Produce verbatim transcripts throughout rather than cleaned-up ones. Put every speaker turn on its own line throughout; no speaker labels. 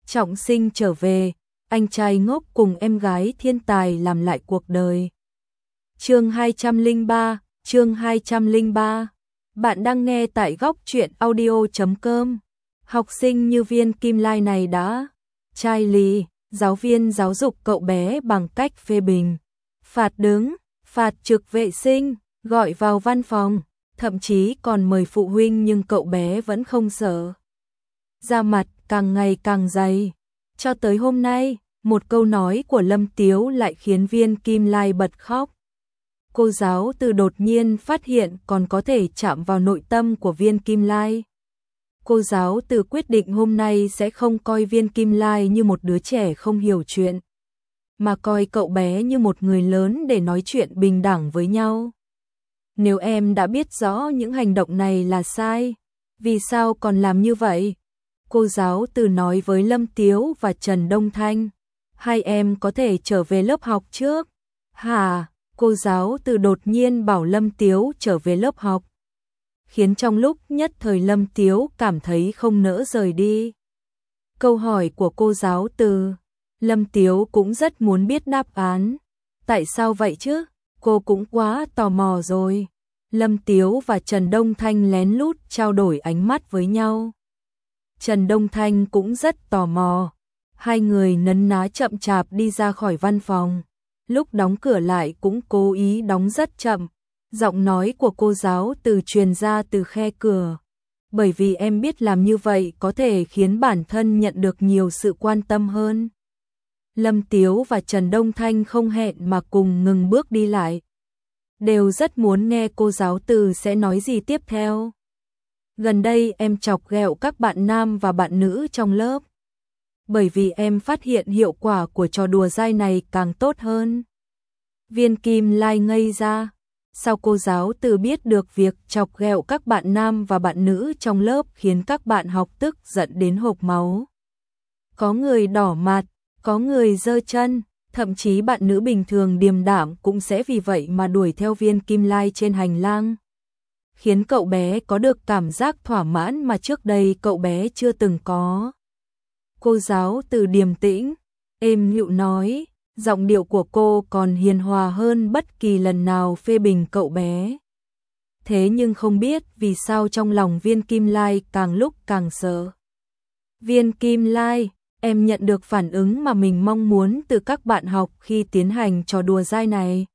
trọng sinh trở về, anh trai ngốc cùng em gái thiên tài làm lại cuộc đời. Chương hai trăm lẻ ba, chương hai trăm lẻ ba. Bạn đang nghe tại góc truyện audio chấm com. Học sinh như Viên Kim Lai này đã chai lì, giáo viên giáo dục cậu bé bằng cách phê bình, phạt đứng, phạt trực vệ sinh, gọi vào văn phòng, thậm chí còn mời phụ huynh, nhưng cậu bé vẫn không sợ. Da mặt càng ngày càng dày. Cho tới hôm nay, một câu nói của Lâm Tiếu lại khiến Viên Kim Lai bật khóc. Cô giáo từ đột nhiên phát hiện còn có thể chạm vào nội tâm của Viên Kim Lai. Cô giáo từ quyết định hôm nay sẽ không coi Viên Kim Lai như một đứa trẻ không hiểu chuyện, mà coi cậu bé như một người lớn để nói chuyện bình đẳng với nhau. Nếu em đã biết rõ những hành động này là sai, vì sao còn làm như vậy? Cô giáo từ nói với Lâm Tiếu và Trần Đông Thanh. Hai em có thể trở về lớp học trước. Hả? Cô giáo từ đột nhiên bảo Lâm Tiếu trở về lớp học, khiến trong lúc nhất thời Lâm Tiếu cảm thấy không nỡ rời đi. Câu hỏi của cô giáo từ, Lâm Tiếu cũng rất muốn biết đáp án. Tại sao vậy chứ? Cô cũng quá tò mò rồi. Lâm Tiếu và Trần Đông Thanh lén lút trao đổi ánh mắt với nhau. Trần Đông Thanh cũng rất tò mò. Hai người nấn ná chậm chạp đi ra khỏi văn phòng. Lúc đóng cửa lại cũng cố ý đóng rất chậm. Giọng nói của cô giáo từ truyền ra từ khe cửa. Bởi vì em biết làm như vậy có thể khiến bản thân nhận được nhiều sự quan tâm hơn. Lâm Tiếu và Trần Đông Thanh không hẹn mà cùng ngừng bước đi lại. Đều rất muốn nghe cô giáo từ sẽ nói gì tiếp theo. Gần đây em chọc ghẹo các bạn nam và bạn nữ trong lớp. Bởi vì em phát hiện hiệu quả của trò đùa dai này càng tốt hơn. Viên Kim Lai ngây ra. Sao cô giáo từ biết được việc chọc ghẹo các bạn nam và bạn nữ trong lớp khiến các bạn học tức giận đến hộc máu? Có người đỏ mặt, có người giơ chân, thậm chí bạn nữ bình thường điềm đạm cũng sẽ vì vậy mà đuổi theo Viên Kim Lai trên hành lang. Khiến cậu bé có được cảm giác thỏa mãn mà trước đây cậu bé chưa từng có. Cô giáo từ điềm tĩnh, êm dịu nói, giọng điệu của cô còn hiền hòa hơn bất kỳ lần nào phê bình cậu bé. Thế nhưng không biết vì sao trong lòng Viên Kim Lai càng lúc càng sợ. Viên Kim Lai, em nhận được phản ứng mà mình mong muốn từ các bạn học khi tiến hành trò đùa dai này.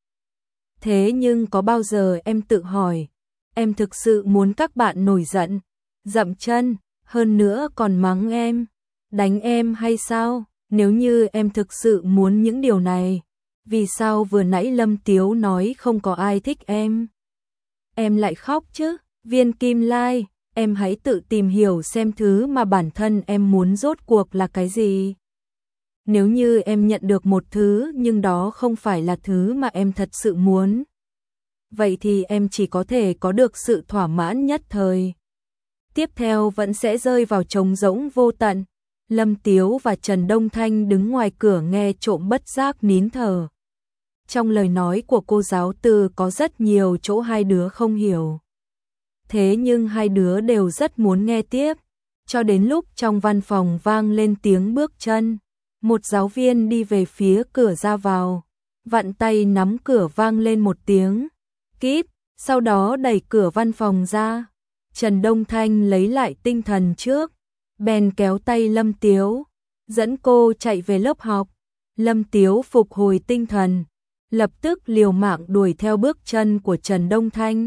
Thế nhưng có bao giờ em tự hỏi, em thực sự muốn các bạn nổi giận, dậm chân, hơn nữa còn mắng em, đánh em hay sao? Nếu như em thực sự muốn những điều này, vì sao vừa nãy Lâm Tiếu nói không có ai thích em? Em lại khóc chứ? Viên Kim Lai, em hãy tự tìm hiểu xem thứ mà bản thân em muốn rốt cuộc là cái gì. Nếu như em nhận được một thứ nhưng đó không phải là thứ mà em thật sự muốn, vậy thì em chỉ có thể có được sự thỏa mãn nhất thời. Tiếp theo vẫn sẽ rơi vào trống rỗng vô tận. Lâm Tiếu và Trần Đông Thanh đứng ngoài cửa nghe trộm bất giác nín thở. Trong lời nói của cô giáo từ có rất nhiều chỗ hai đứa không hiểu. Thế nhưng hai đứa đều rất muốn nghe tiếp. Cho đến lúc trong văn phòng vang lên tiếng bước chân. Một giáo viên đi về phía cửa ra vào. Vặn tay nắm cửa vang lên một tiếng. Kíp, sau đó đẩy cửa văn phòng ra. Trần Đông Thanh lấy lại tinh thần trước. Bèn kéo tay Lâm Tiếu, dẫn cô chạy về lớp học. Lâm Tiếu phục hồi tinh thần, lập tức liều mạng đuổi theo bước chân của Trần Đông Thanh.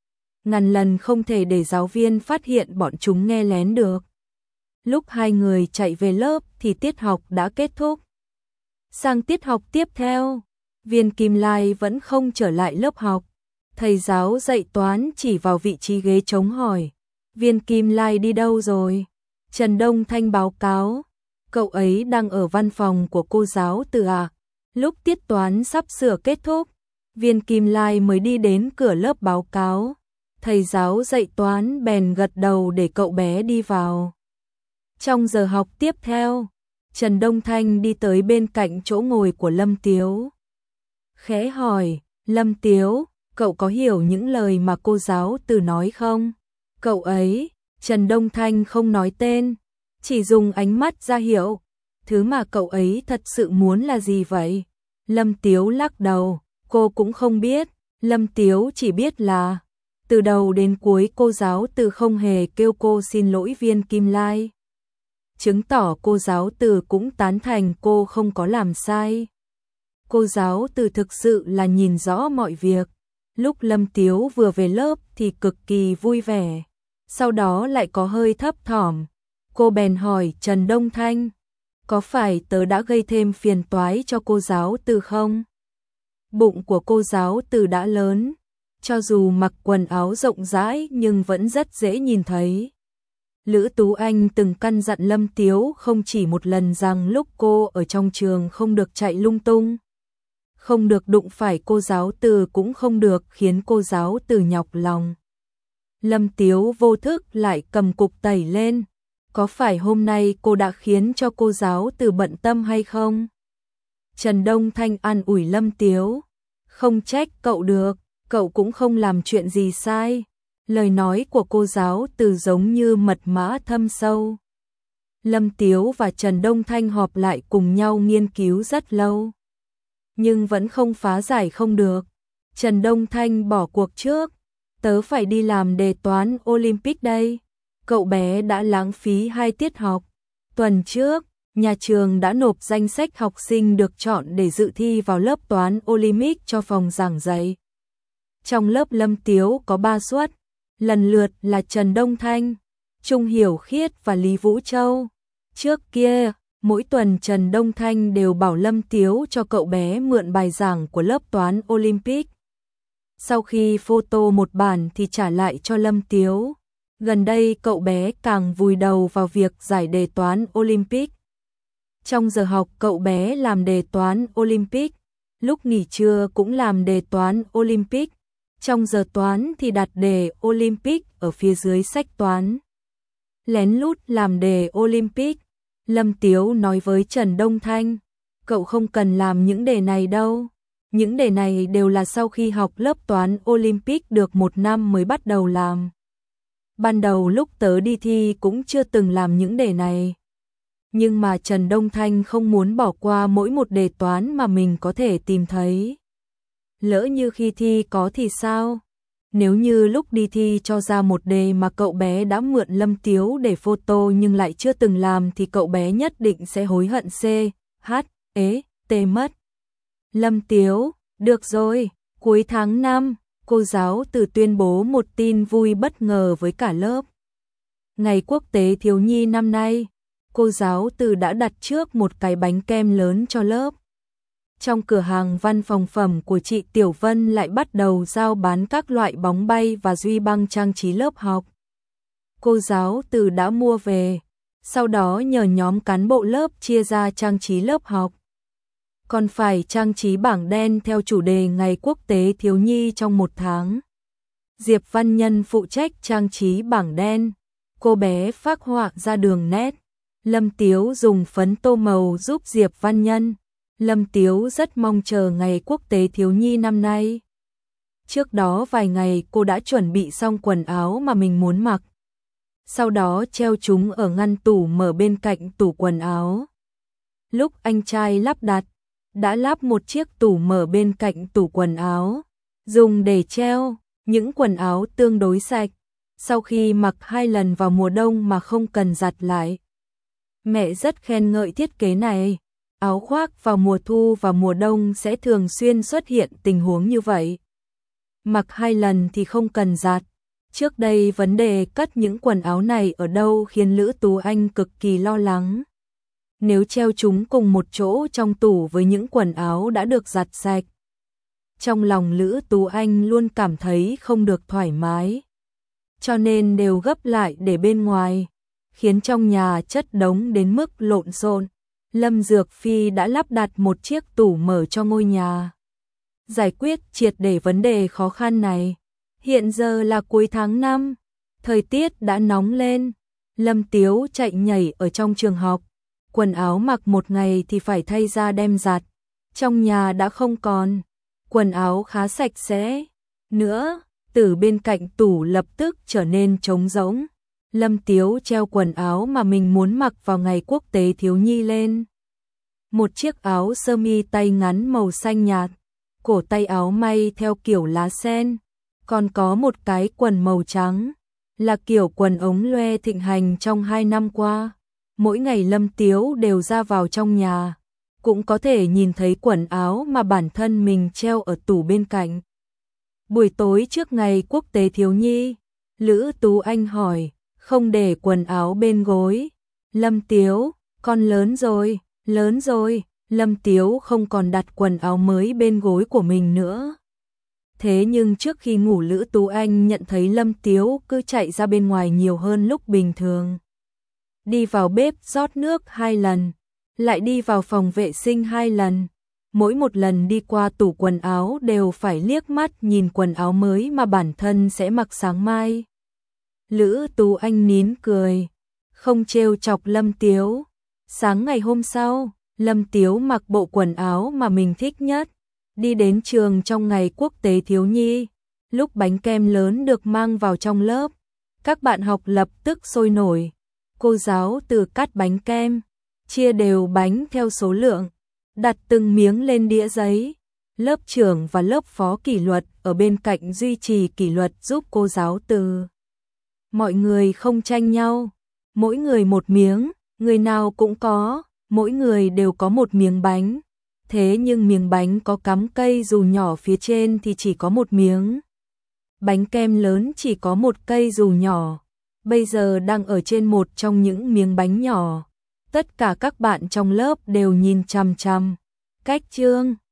Ngàn lần không thể để giáo viên phát hiện bọn chúng nghe lén được. Lúc hai người chạy về lớp thì tiết học đã kết thúc. Sang tiết học tiếp theo, Viên Kim Lai vẫn không trở lại lớp học. Thầy giáo dạy toán chỉ vào vị trí ghế trống hỏi, Viên Kim Lai đi đâu rồi? Trần Đông Thanh báo cáo, cậu ấy đang ở văn phòng của cô giáo từ à. Lúc tiết toán sắp sửa kết thúc, Viên Kim Lai mới đi đến cửa lớp báo cáo. Thầy giáo dạy toán bèn gật đầu để cậu bé đi vào. Trong giờ học tiếp theo, Trần Đông Thanh đi tới bên cạnh chỗ ngồi của Lâm Tiếu. Khẽ hỏi, Lâm Tiếu, cậu có hiểu những lời mà cô giáo từ nói không? Cậu ấy, Trần Đông Thanh không nói tên, chỉ dùng ánh mắt ra hiệu, Thứ mà cậu ấy thật sự muốn là gì vậy? Lâm Tiếu lắc đầu, cô cũng không biết. Lâm Tiếu chỉ biết là từ đầu đến cuối cô giáo từ không hề kêu cô xin lỗi Viên Kim Lai. Chứng tỏ cô giáo từ cũng tán thành cô không có làm sai. Cô giáo từ thực sự là nhìn rõ mọi việc. Lúc Lâm Tiếu vừa về lớp thì cực kỳ vui vẻ, sau đó lại có hơi thấp thỏm. Cô bèn hỏi Trần Đông Thanh, có phải tớ đã gây thêm phiền toái cho cô giáo từ không? Bụng của cô giáo từ đã lớn, cho dù mặc quần áo rộng rãi nhưng vẫn rất dễ nhìn thấy. Lữ Tú Anh từng căn dặn Lâm Tiếu không chỉ một lần rằng lúc cô ở trong trường không được chạy lung tung, không được đụng phải cô giáo từ, cũng không được khiến cô giáo từ nhọc lòng. Lâm Tiếu vô thức lại cầm cục tẩy lên. Có phải hôm nay cô đã khiến cho cô giáo từ bận tâm hay không? Trần Đông Thanh an ủi Lâm Tiếu, không trách cậu được, cậu cũng không làm chuyện gì sai. Lời nói của cô giáo từ giống như mật mã thâm sâu. Lâm Tiếu và Trần Đông Thanh họp lại cùng nhau nghiên cứu rất lâu, nhưng vẫn không phá giải không được. Trần Đông Thanh bỏ cuộc trước, tớ phải đi làm đề toán Olympic đây. Cậu bé đã lãng phí hai tiết học. Tuần trước, nhà trường đã nộp danh sách học sinh được chọn để dự thi vào lớp toán Olympic cho phòng giảng dạy. Trong lớp Lâm Tiếu có ba suất, lần lượt là Trần Đông Thanh, Trung Hiểu Khiết và Lý Vũ Châu. Trước kia, mỗi tuần Trần Đông Thanh đều bảo Lâm Tiếu cho cậu bé mượn bài giảng của lớp toán Olympic. Sau khi photo một bản thì trả lại cho Lâm Tiếu. Gần đây cậu bé càng vùi đầu vào việc giải đề toán Olympic. Trong giờ học cậu bé làm đề toán Olympic, lúc nghỉ trưa cũng làm đề toán Olympic, trong giờ toán thì đặt đề Olympic ở phía dưới sách toán. Lén lút làm đề Olympic. Lâm Tiếu nói với Trần Đông Thanh, cậu không cần làm những đề này đâu. Những đề này đều là sau khi học lớp toán Olympic được một năm mới bắt đầu làm. Ban đầu lúc tớ đi thi cũng chưa từng làm những đề này. Nhưng mà Trần Đông Thanh không muốn bỏ qua mỗi một đề toán mà mình có thể tìm thấy. Lỡ như khi thi có thì sao? Nếu như lúc đi thi cho ra một đề mà cậu bé đã mượn Lâm Tiếu để photo nhưng lại chưa từng làm thì cậu bé nhất định sẽ hối hận C, H, E, T mất. Lâm Tiếu, được rồi, cuối tháng năm, cô giáo từ tuyên bố một tin vui bất ngờ với cả lớp. Ngày Quốc tế Thiếu nhi năm nay, cô giáo từ đã đặt trước một cái bánh kem lớn cho lớp. Trong cửa hàng văn phòng phẩm của chị Tiểu Vân lại bắt đầu giao bán các loại bóng bay và duy băng trang trí lớp học. Cô giáo từ đã mua về, sau đó nhờ nhóm cán bộ lớp chia ra trang trí lớp học. Còn phải trang trí bảng đen theo chủ đề Ngày Quốc tế Thiếu nhi trong một tháng. Diệp Văn Nhân phụ trách trang trí bảng đen, cô bé phác họa ra đường nét. Lâm Tiếu dùng phấn tô màu giúp Diệp Văn Nhân. Lâm Tiếu rất mong chờ Ngày Quốc tế Thiếu nhi năm nay. Trước đó vài ngày cô đã chuẩn bị xong quần áo mà mình muốn mặc. Sau đó treo chúng ở ngăn tủ mở bên cạnh tủ quần áo. Lúc anh trai lắp đặt, đã lắp một chiếc tủ mở bên cạnh tủ quần áo, dùng để treo những quần áo tương đối sạch, sau khi mặc hai lần vào mùa đông mà không cần giặt lại. Mẹ rất khen ngợi thiết kế này. Áo khoác vào mùa thu và mùa đông sẽ thường xuyên xuất hiện tình huống như vậy. Mặc hai lần thì không cần giặt. Trước đây vấn đề cất những quần áo này ở đâu khiến Lữ Tú Anh cực kỳ lo lắng. Nếu treo chúng cùng một chỗ trong tủ với những quần áo đã được giặt sạch, trong lòng Lữ Tú Anh luôn cảm thấy không được thoải mái. Cho nên đều gấp lại để bên ngoài, khiến trong nhà chất đống đến mức lộn xộn. Lâm Dược Phi đã lắp đặt một chiếc tủ mở cho ngôi nhà, giải quyết triệt để vấn đề khó khăn này. Hiện giờ là cuối tháng năm, thời tiết đã nóng lên. Lâm Tiếu chạy nhảy ở trong trường học, quần áo mặc một ngày thì phải thay ra đem giặt. Trong nhà đã không còn quần áo khá sạch sẽ nữa, từ bên cạnh tủ lập tức trở nên trống rỗng. Lâm Tiếu treo quần áo mà mình muốn mặc vào Ngày Quốc tế Thiếu nhi lên. một chiếc áo sơ mi tay ngắn màu xanh nhạt, cổ tay áo may theo kiểu lá sen, còn có một cái quần màu trắng, là kiểu quần ống loe thịnh hành trong hai năm qua. Mỗi ngày Lâm Tiếu đều ra vào trong nhà, cũng có thể nhìn thấy quần áo mà bản thân mình treo ở tủ bên cạnh. Buổi tối trước ngày quốc tế thiếu nhi, Lữ Tú Anh hỏi, không để quần áo bên gối. Lâm Tiếu, con lớn rồi, lớn rồi. Lâm Tiếu không còn đặt quần áo mới bên gối của mình nữa. Thế nhưng trước khi ngủ Lữ Tú Anh nhận thấy Lâm Tiếu cứ chạy ra bên ngoài nhiều hơn lúc bình thường. Đi vào bếp rót nước hai lần, lại đi vào phòng vệ sinh hai lần. Mỗi một lần đi qua tủ quần áo đều phải liếc mắt nhìn quần áo mới mà bản thân sẽ mặc sáng mai. Lữ Tú Anh nín cười, không trêu chọc Lâm Tiếu. Sáng ngày hôm sau, Lâm Tiếu mặc bộ quần áo mà mình thích nhất, đi đến trường trong ngày quốc tế thiếu nhi. Lúc bánh kem lớn được mang vào trong lớp, các bạn học lập tức sôi nổi. Cô giáo từ cắt bánh kem, chia đều bánh theo số lượng, đặt từng miếng lên đĩa giấy. Lớp trưởng và lớp phó kỷ luật ở bên cạnh duy trì kỷ luật giúp cô giáo từ. Mọi người không tranh nhau, mỗi người một miếng, người nào cũng có, mỗi người đều có một miếng bánh. Thế nhưng miếng bánh có cắm cây dù nhỏ phía trên thì chỉ có một miếng. Bánh kem lớn chỉ có một cây dù nhỏ, bây giờ đang ở trên một trong những miếng bánh nhỏ. Tất cả các bạn trong lớp đều nhìn chằm chằm. Cách chương